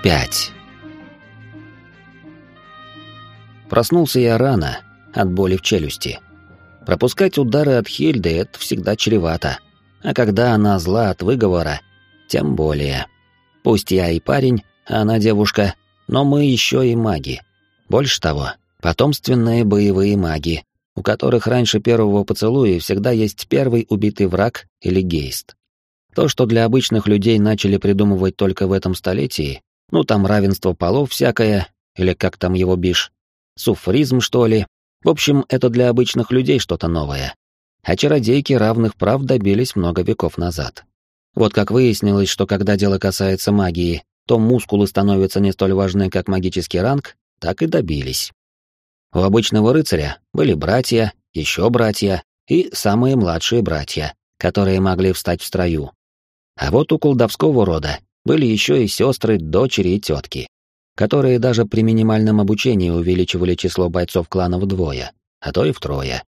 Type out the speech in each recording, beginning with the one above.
5. Проснулся я рано, от боли в челюсти. Пропускать удары от Хильды — это всегда чревато. А когда она зла от выговора, тем более. Пусть я и парень, а она девушка, но мы еще и маги. Больше того, потомственные боевые маги, у которых раньше первого поцелуя всегда есть первый убитый враг или гейст. То, что для обычных людей начали придумывать только в этом столетии, ну там равенство полов всякое, или как там его бишь, суфризм что ли, в общем, это для обычных людей что-то новое. А чародейки равных прав добились много веков назад. Вот как выяснилось, что когда дело касается магии, то мускулы становятся не столь важны, как магический ранг, так и добились. У обычного рыцаря были братья, еще братья и самые младшие братья, которые могли встать в строю. А вот у колдовского рода были еще и сестры, дочери и тетки, которые даже при минимальном обучении увеличивали число бойцов клана вдвое, а то и втрое.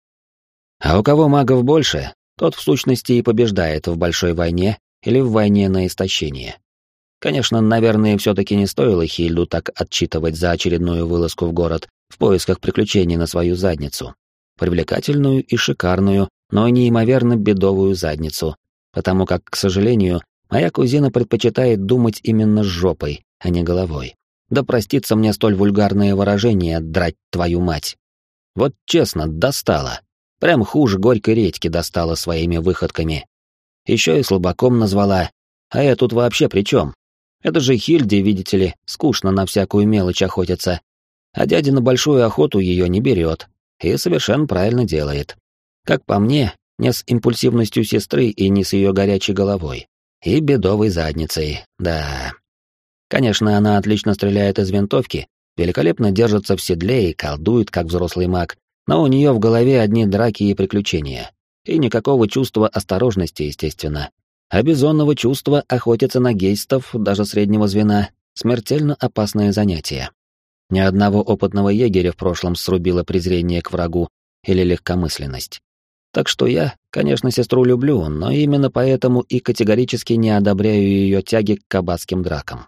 А у кого магов больше, тот в сущности и побеждает в большой войне или в войне на истощение. Конечно, наверное, все-таки не стоило Хильду так отчитывать за очередную вылазку в город в поисках приключений на свою задницу. Привлекательную и шикарную, но неимоверно бедовую задницу, потому как, к сожалению, моя кузина предпочитает думать именно с жопой, а не головой. Да простится мне столь вульгарное выражение «драть твою мать». Вот честно, достала. Прям хуже горькой редьки достала своими выходками. Еще и слабаком назвала. А я тут вообще при чем? Это же Хильде, видите ли, скучно на всякую мелочь охотиться. А дядя на большую охоту ее не берет. И совершенно правильно делает. Как по мне, не с импульсивностью сестры и не с ее горячей головой. И бедовой задницей, да. Конечно, она отлично стреляет из винтовки, великолепно держится в седле и колдует, как взрослый маг, но у нее в голове одни драки и приключения. И никакого чувства осторожности, естественно. А бизонного чувства охотиться на гейстов, даже среднего звена, смертельно опасное занятие. Ни одного опытного егеря в прошлом срубило презрение к врагу или легкомысленность. Так что я, конечно, сестру люблю, но именно поэтому и категорически не одобряю ее тяги к кабацким дракам.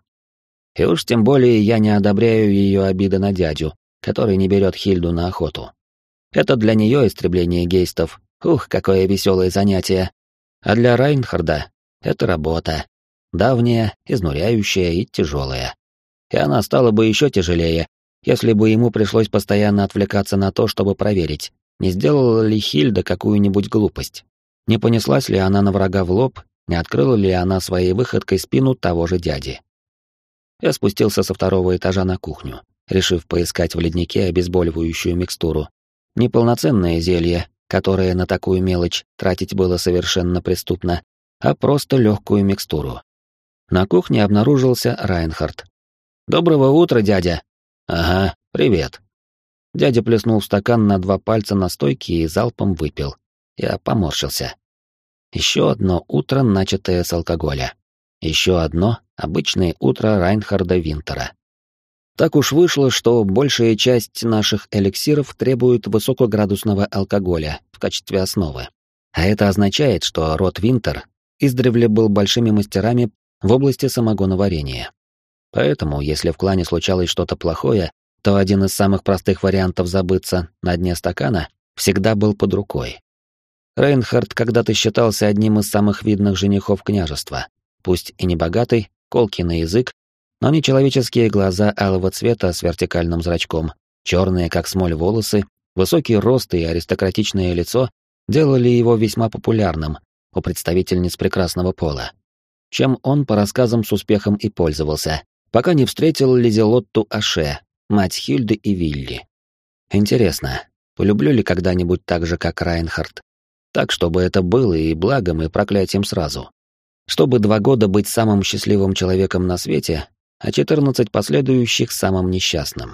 И уж тем более я не одобряю ее обиды на дядю, который не берет Хильду на охоту. Это для нее истребление гейстов, ух, какое веселое занятие. А для Райнхарда это работа. Давняя, изнуряющая и тяжелая. И она стала бы еще тяжелее, если бы ему пришлось постоянно отвлекаться на то, чтобы проверить, не сделала ли Хильда какую-нибудь глупость, не понеслась ли она на врага в лоб, не открыла ли она своей выходкой спину того же дяди. Я спустился со второго этажа на кухню, решив поискать в леднике обезболивающую микстуру. Неполноценное зелье, которое на такую мелочь тратить было совершенно преступно, а просто легкую микстуру. На кухне обнаружился Райнхард. «Доброго утра, дядя!» «Ага, привет!» Дядя плеснул в стакан на 2 пальца настойки и залпом выпил. Я поморщился. Еще одно утро, начатое с алкоголя. Еще одно обычное утро Райнхарда Винтера. Так уж вышло, что большая часть наших эликсиров требует высокоградусного алкоголя в качестве основы. А это означает, что род Винтер издревле был большими мастерами в области самогоноварения. Поэтому, если в клане случалось что-то плохое, то один из самых простых вариантов забыться на дне стакана всегда был под рукой. Рейнхард когда-то считался одним из самых видных женихов княжества, пусть и не богатый, колкий на язык, но нечеловеческие глаза алого цвета с вертикальным зрачком, черные как смоль волосы, высокий рост и аристократичное лицо делали его весьма популярным у представительниц прекрасного пола, чем он, по рассказам, с успехом и пользовался, пока не встретил Лизелотту Аше, мать Хильды и Вилли. Интересно, полюблю ли когда-нибудь так же, как Райнхард? Так, чтобы это было и благом, и проклятием сразу. Чтобы 2 года быть самым счастливым человеком на свете, а 14 последующих самым несчастным.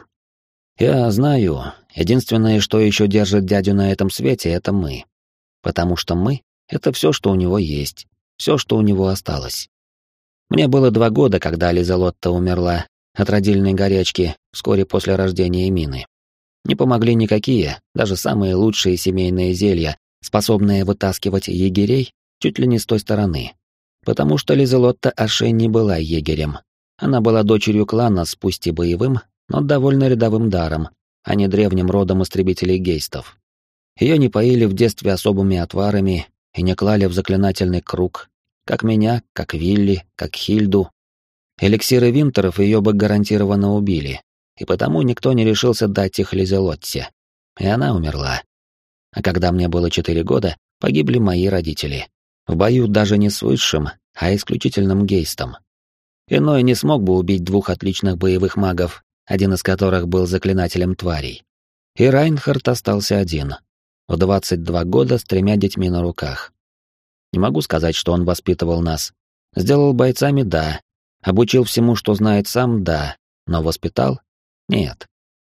Я знаю, единственное, что еще держит дядю на этом свете, это мы. Потому что мы — это все, что у него есть, все, что у него осталось. Мне было 2 года, когда Лизелотта умерла от родильной горячки вскоре после рождения Мины. Не помогли никакие, даже самые лучшие семейные зелья, способные вытаскивать егерей чуть ли не с той стороны. Потому что Лизелотта Аше не была егерем. Она была дочерью клана с пусть и боевым, но довольно рядовым даром, а не древним родом истребителей гейстов. Ее не поили в детстве особыми отварами и не клали в заклинательный круг, как меня, как Вилли, как Хильду. Эликсиры Винтеров ее бы гарантированно убили, и потому никто не решился дать их Лизелотте. И она умерла. А когда мне было 4 года, погибли мои родители. В бою даже не с высшим, а исключительным гейстом. Иной не смог бы убить 2 отличных боевых магов, один из которых был заклинателем тварей. И Райнхард остался один. В 22 года с 3 детьми на руках. Не могу сказать, что он воспитывал нас. Сделал бойцами — да. Обучил всему, что знает сам — да. Но воспитал — нет.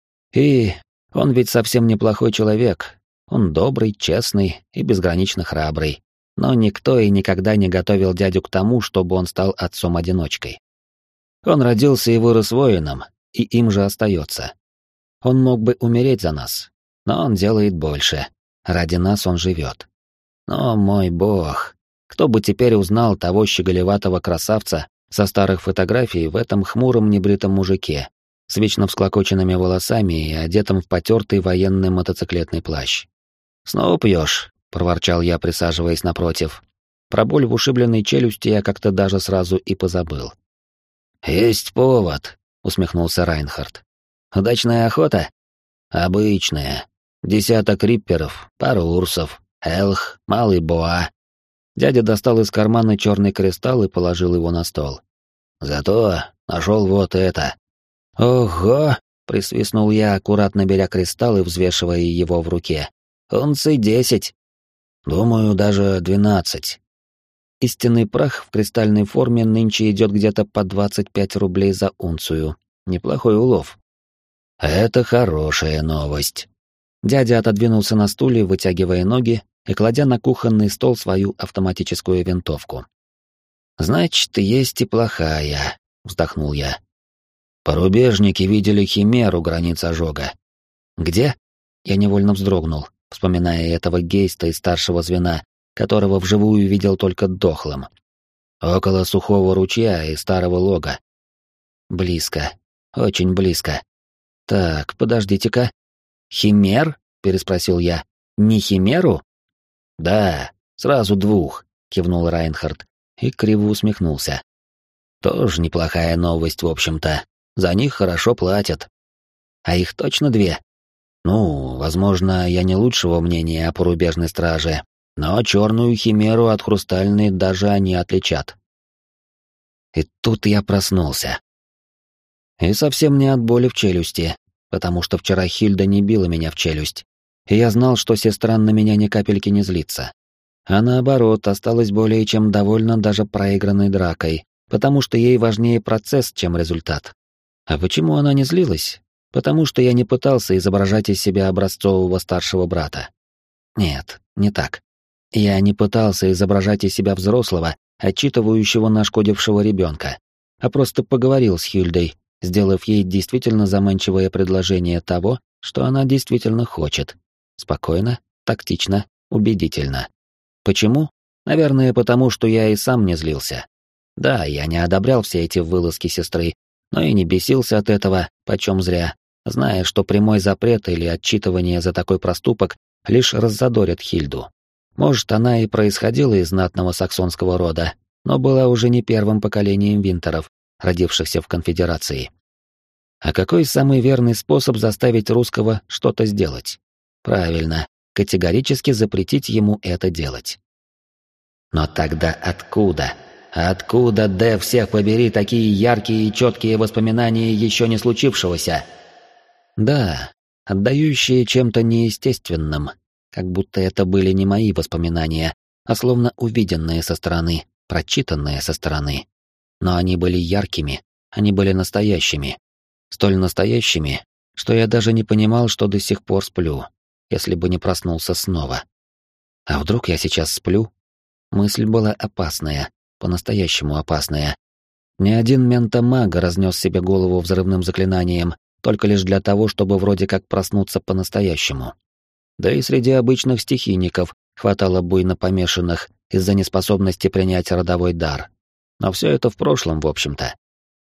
И он ведь совсем неплохой человек. Он добрый, честный и безгранично храбрый. Но никто и никогда не готовил дядю к тому, чтобы он стал отцом-одиночкой. Он родился и вырос воином, и им же остается. Он мог бы умереть за нас, но он делает больше. Ради нас он живет. Но, мой бог, кто бы теперь узнал того щеголеватого красавца со старых фотографий в этом хмуром небритом мужике, с вечно всклокоченными волосами и одетым в потертый военный мотоциклетный плащ. «Снова пьешь?» — проворчал я, присаживаясь напротив. Про боль в ушибленной челюсти я как-то даже сразу и позабыл. «Есть повод», — усмехнулся Райнхард. «Удачная охота?» «Обычная. 10 рипперов, пара урсов, элх, малый боа». Дядя достал из кармана черный кристалл и положил его на стол. «Зато нашел вот это». «Ого!» — присвистнул я, аккуратно беря кристалл и взвешивая его в руке. «Унций 10. Думаю, даже 12. Истинный прах в кристальной форме нынче идет где-то по 25 рублей за унцию. Неплохой улов». «Это хорошая новость». Дядя отодвинулся на стуле, вытягивая ноги и кладя на кухонный стол свою автоматическую винтовку. «Значит, есть и плохая», — вздохнул я. «Порубежники видели химеру границ ожога». «Где?» — я невольно вздрогнул, вспоминая этого гейста из старшего звена, которого вживую видел только дохлым. «Около сухого ручья и старого лога». «Близко. Очень близко. Так, подождите-ка. Химер?» — переспросил я. «Не химеру?» «Да, сразу 2», — кивнул Райнхард и криво усмехнулся. «Тоже неплохая новость, в общем-то. За них хорошо платят». «А их точно 2?» «Ну, возможно, я не лучшего мнения о порубежной страже, но черную химеру от хрустальной даже они отличат». И тут я проснулся. И совсем не от боли в челюсти, потому что вчера Хильда не била меня в челюсть, и я знал, что сестра на меня ни капельки не злится. А наоборот, осталась более чем довольна даже проигранной дракой, потому что ей важнее процесс, чем результат. А почему она не злилась? Потому что я не пытался изображать из себя образцового старшего брата. Нет, не так. Я не пытался изображать из себя взрослого, отчитывающего нашкодившего ребенка, а просто поговорил с Хильдой, сделав ей действительно заманчивое предложение того, что она действительно хочет. Спокойно, тактично, убедительно. Почему? Наверное, потому что я и сам не злился. Да, я не одобрял все эти вылазки сестры, но и не бесился от этого, почем зря, зная, что прямой запрет или отчитывание за такой проступок лишь раззадорят Хильду. Может, она и происходила из знатного саксонского рода, но была уже не первым поколением Винтеров, родившихся в конфедерации. А какой самый верный способ заставить русского что-то сделать? Правильно, категорически запретить ему это делать. Но тогда откуда? Откуда, да всех побери, такие яркие и четкие воспоминания еще не случившегося? Да, отдающие чем-то неестественным, как будто это были не мои воспоминания, а словно увиденные со стороны, прочитанные со стороны. Но они были яркими, они были настоящими. Столь настоящими, что я даже не понимал, что до сих пор сплю, если бы не проснулся снова. А вдруг я сейчас сплю? Мысль была опасная, по-настоящему опасная. Ни один ментамаг разнес себе голову взрывным заклинанием, только лишь для того, чтобы вроде как проснуться по-настоящему. Да и среди обычных стихийников хватало буйно помешанных из-за неспособности принять родовой дар. Но все это в прошлом, в общем-то.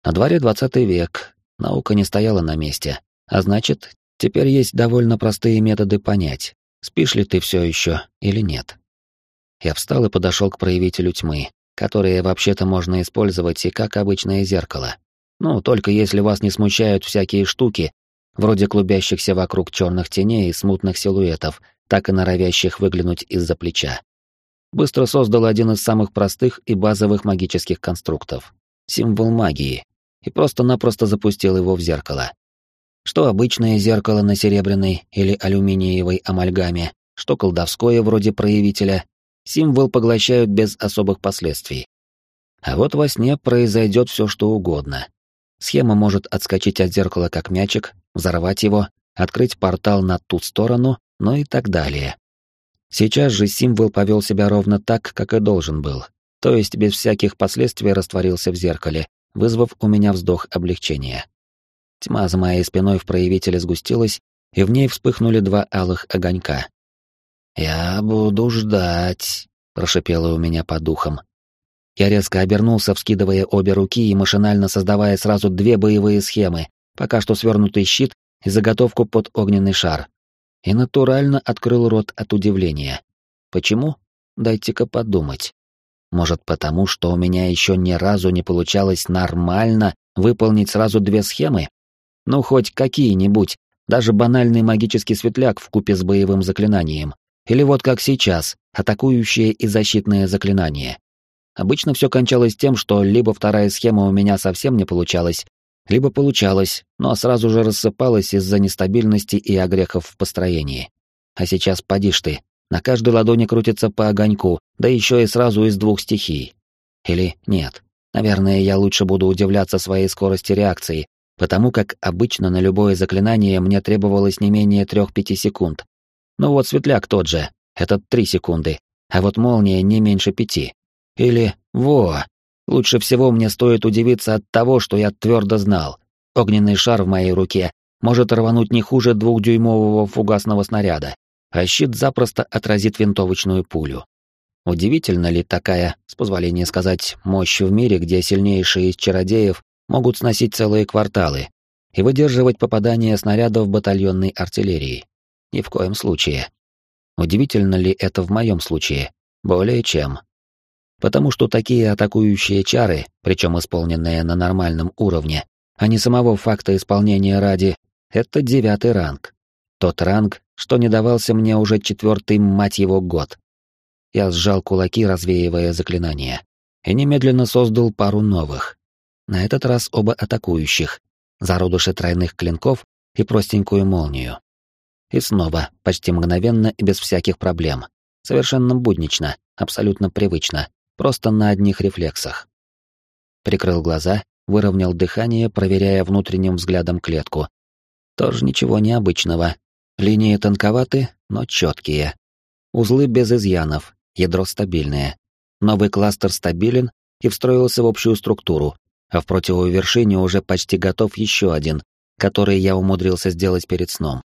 На дворе 20 век, наука не стояла на месте, а значит, теперь есть довольно простые методы понять, спишь ли ты все еще или нет. Я встал и подошел к проявителю тьмы, которое вообще-то можно использовать и как обычное зеркало. Ну, только если вас не смущают всякие штуки, вроде клубящихся вокруг черных теней и смутных силуэтов, так и норовящих выглянуть из-за плеча. Быстро создал один из самых простых и базовых магических конструктов — символ магии, и просто-напросто запустил его в зеркало. Что обычное зеркало на серебряной или алюминиевой амальгаме, что колдовское вроде проявителя, символ поглощают без особых последствий. А вот во сне произойдет все, что угодно. Схема может отскочить от зеркала как мячик, взорвать его, открыть портал на ту сторону, ну и так далее. Сейчас же символ повел себя ровно так, как и должен был, то есть без всяких последствий растворился в зеркале, вызвав у меня вздох облегчения. Тьма за моей спиной в проявителе сгустилась, и в ней вспыхнули два алых огонька. «Я буду ждать», — прошипело у меня по духам. Я резко обернулся, вскидывая обе руки и машинально создавая сразу две боевые схемы, пока что свернутый щит и заготовку под огненный шар. И натурально открыл рот от удивления. Почему? Дайте-ка подумать. Может, потому, что у меня еще ни разу не получалось нормально выполнить сразу две схемы? Ну, хоть какие-нибудь, даже банальный магический светляк вкупе с боевым заклинанием. Или вот как сейчас, атакующее и защитное заклинание. Обычно все кончалось тем, что либо вторая схема у меня совсем не получалась, либо получалось, но сразу же рассыпалась из-за нестабильности и огрехов в построении. А сейчас поди ж ты, на каждой ладони крутится по огоньку, да еще и сразу из двух стихий. Или нет, наверное, я лучше буду удивляться своей скорости реакции, потому как обычно на любое заклинание мне требовалось не менее 3-5 секунд. Ну вот светляк тот же, это 3 секунды, а вот молния не меньше 5. Или лучше всего мне стоит удивиться от того, что я твердо знал. Огненный шар в моей руке может рвануть не хуже 2-дюймового фугасного снаряда, а щит запросто отразит винтовочную пулю. Удивительно ли такая, с позволения сказать, мощь в мире, где сильнейшие из чародеев могут сносить целые кварталы и выдерживать попадание снарядов батальонной артиллерии? Ни в коем случае. Удивительно ли это в моем случае? Более чем. Потому что такие атакующие чары, причем исполненные на нормальном уровне, а не самого факта исполнения ради, это 9-й ранг. Тот ранг, что не давался мне уже 4-й, мать его, год. Я сжал кулаки, развеивая заклинания, и немедленно создал пару новых. На этот раз оба атакующих, зародыши тройных клинков и простенькую молнию. И снова, почти мгновенно и без всяких проблем. Совершенно буднично, абсолютно привычно. Просто на одних рефлексах. Прикрыл глаза, выровнял дыхание, проверяя внутренним взглядом клетку. Тоже ничего необычного. Линии тонковаты, но четкие. Узлы без изъянов, ядро стабильное. Новый кластер стабилен и встроился в общую структуру, а в противовой вершине уже почти готов еще один, который я умудрился сделать перед сном.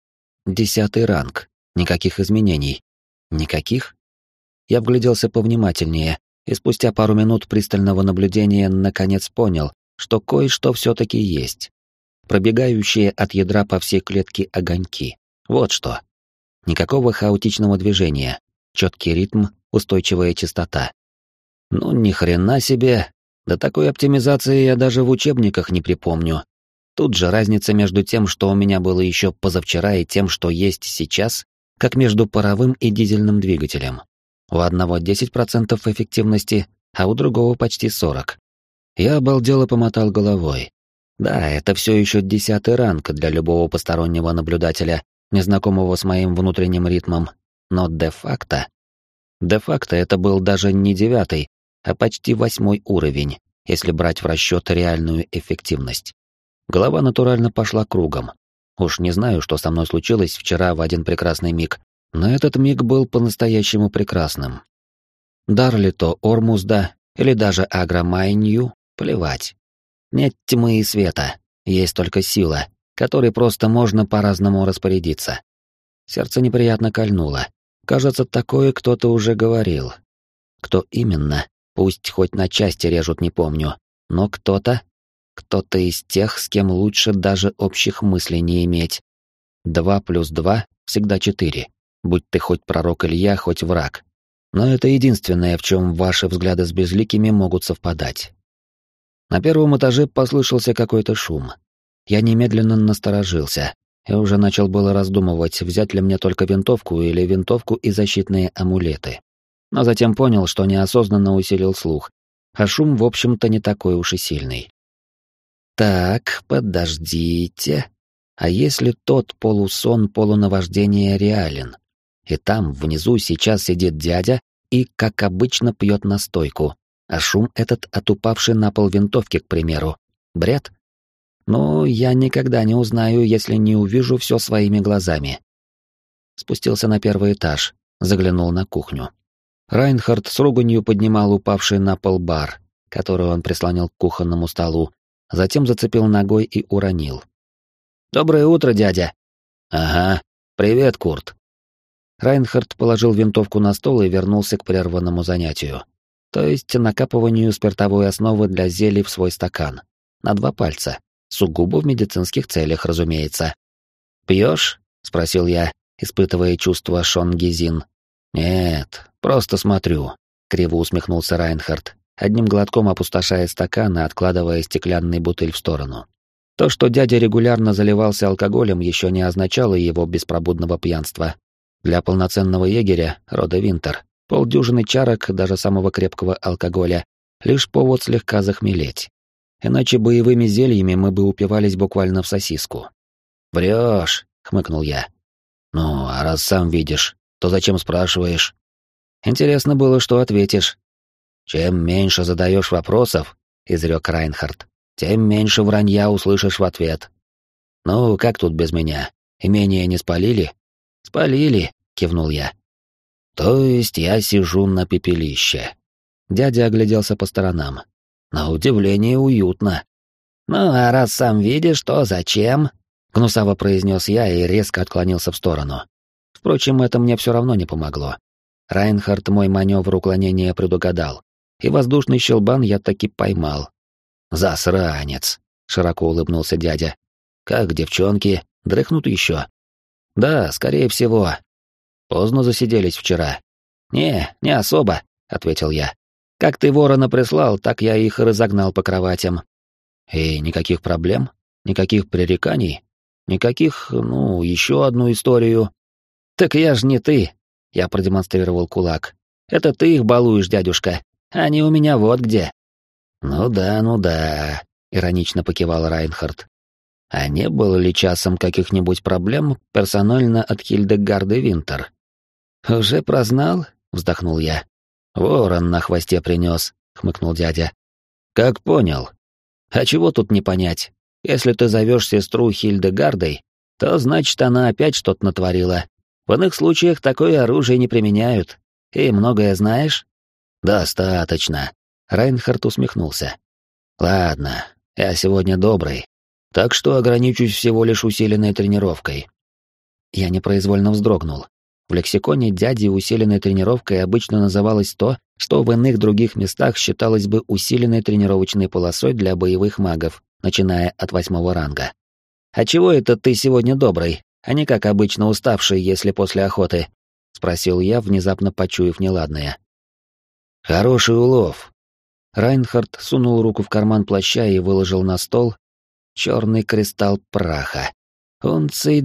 10-й ранг. Никаких изменений. Никаких? Я вгляделся повнимательнее, и спустя пару минут пристального наблюдения наконец понял, что кое-что все-таки есть. Пробегающие от ядра по всей клетке огоньки. Вот что. Никакого хаотичного движения. Четкий ритм, устойчивая частота. Ну, ни хрена себе. До такой оптимизации я даже в учебниках не припомню. Тут же разница между тем, что у меня было еще позавчера, и тем, что есть сейчас, как между паровым и дизельным двигателем. У одного 10% эффективности, а у другого почти 40%. Я обалдело помотал головой. Да, это все еще 10-й ранг для любого постороннего наблюдателя, незнакомого с моим внутренним ритмом, но де-факто это был даже не 9-й, а почти 8-й уровень, если брать в расчет реальную эффективность. Голова натурально пошла кругом. Уж не знаю, что со мной случилось вчера в один прекрасный миг, но этот миг был по-настоящему прекрасным. Дар ли то Ормузда, или даже Агромайнью, плевать. Нет тьмы и света, есть только сила, которой просто можно по-разному распорядиться. Сердце неприятно кольнуло. Кажется, такое кто-то уже говорил. Кто именно, пусть хоть на части режут, не помню, но кто-то кто-то из тех, с кем лучше даже общих мыслей не иметь. 2 плюс 2 всегда 4, будь ты хоть пророк Илья, хоть враг. Но это единственное, в чем ваши взгляды с безликими могут совпадать. На первом этаже послышался какой-то шум. Я немедленно насторожился и уже начал было раздумывать, взять ли мне только винтовку или винтовку и защитные амулеты. Но затем понял, что неосознанно усилил слух, а шум, в общем-то, не такой уж и сильный. Так, подождите. А если тот полусон, полунавождение реален? И там, внизу, сейчас сидит дядя и, как обычно, пьет настойку, а шум этот от упавшей на пол винтовки, к примеру. Бред? Ну, я никогда не узнаю, если не увижу все своими глазами. Спустился на первый этаж, заглянул на кухню. Райнхард с руганью поднимал упавший на пол бар, который он прислонил к кухонному столу, затем зацепил ногой и уронил. «Доброе утро, дядя!» «Ага, привет, Курт!» Райнхард положил винтовку на стол и вернулся к прерванному занятию, то есть накапыванию спиртовой основы для зелий в свой стакан, на 2 пальца. Сугубо в медицинских целях, разумеется. «Пьешь?» — спросил я, испытывая чувство Шонгизин. «Нет, просто смотрю», — криво усмехнулся Райнхард, одним глотком опустошая стакан и откладывая стеклянный бутыль в сторону. То, что дядя регулярно заливался алкоголем, еще не означало его беспробудного пьянства. Для полноценного егеря, рода Винтер, полдюжины чарок даже самого крепкого алкоголя — лишь повод слегка захмелеть. Иначе боевыми зельями мы бы упивались буквально в сосиску. «Врешь», — хмыкнул я. «Ну, а раз сам видишь, то зачем спрашиваешь?» «Интересно было, что ответишь». «Чем меньше задаешь вопросов», — изрек Райнхард, «тем меньше вранья услышишь в ответ». «Ну, как тут без меня? Имение не спалили?» «Спалили», — кивнул я. «То есть я сижу на пепелище». Дядя огляделся по сторонам. «На удивление уютно». «Ну, а раз сам видишь, то зачем?» — гнусаво произнес я и резко отклонился в сторону. Впрочем, это мне все равно не помогло. Райнхард мой маневр уклонения предугадал, и воздушный щелбан я таки поймал. «Засранец!» — широко улыбнулся дядя. «Как девчонки? Дрыхнут еще?» «Да, скорее всего. Поздно засиделись вчера». Не особо», — ответил я. «Как ты ворона прислал, так я их и разогнал по кроватям». «И никаких проблем? Никаких пререканий? Никаких, еще одну историю?» «Так я ж не ты», — я продемонстрировал кулак. «Это ты их балуешь, дядюшка. Они у меня вот где». Ну да», — иронично покивал Райнхард. «А не было ли часом каких-нибудь проблем персонально от Хильдегарды Винтер?» «Уже прознал?» — вздохнул я. «Ворон на хвосте принес», — хмыкнул дядя. «Как понял? А чего тут не понять? Если ты зовешь сестру Хильдегардой, то значит она опять что-то натворила. В иных случаях такое оружие не применяют. И многое знаешь?» «Достаточно», — Райнхард усмехнулся. «Ладно, я сегодня добрый, так что ограничусь всего лишь усиленной тренировкой». Я непроизвольно вздрогнул. В лексиконе дяди усиленной тренировкой обычно называлось то, что в иных других местах считалось бы усиленной тренировочной полосой для боевых магов, начиная от 8-го ранга. «А чего это ты сегодня добрый, а не как обычно уставший, если после охоты?» — спросил я, внезапно почуяв неладное. «Хороший улов». Райнхард сунул руку в карман плаща и выложил на стол черный кристалл праха. «Унций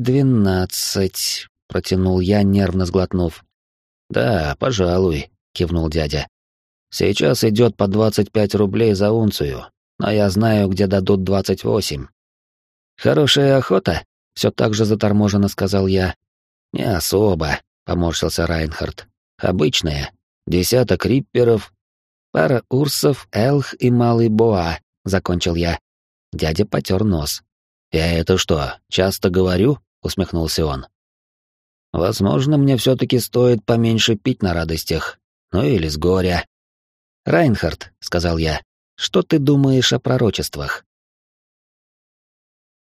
12», — протянул я, нервно сглотнув. «Да, пожалуй», — кивнул дядя. «Сейчас идет по 25 рублей за унцию, но я знаю, где дадут 28». «Хорошая охота?» — все так же заторможенно сказал я. «Не особо», — поморщился Райнхард. «Обычная. 10 рипперов, пара урсов, элх и малый боа», — закончил я. Дядя потер нос. «Я это что, часто говорю?» — усмехнулся он. «Возможно, мне все-таки стоит поменьше пить на радостях. Ну или с горя». «Райнхард», — сказал я, — «что ты думаешь о пророчествах?»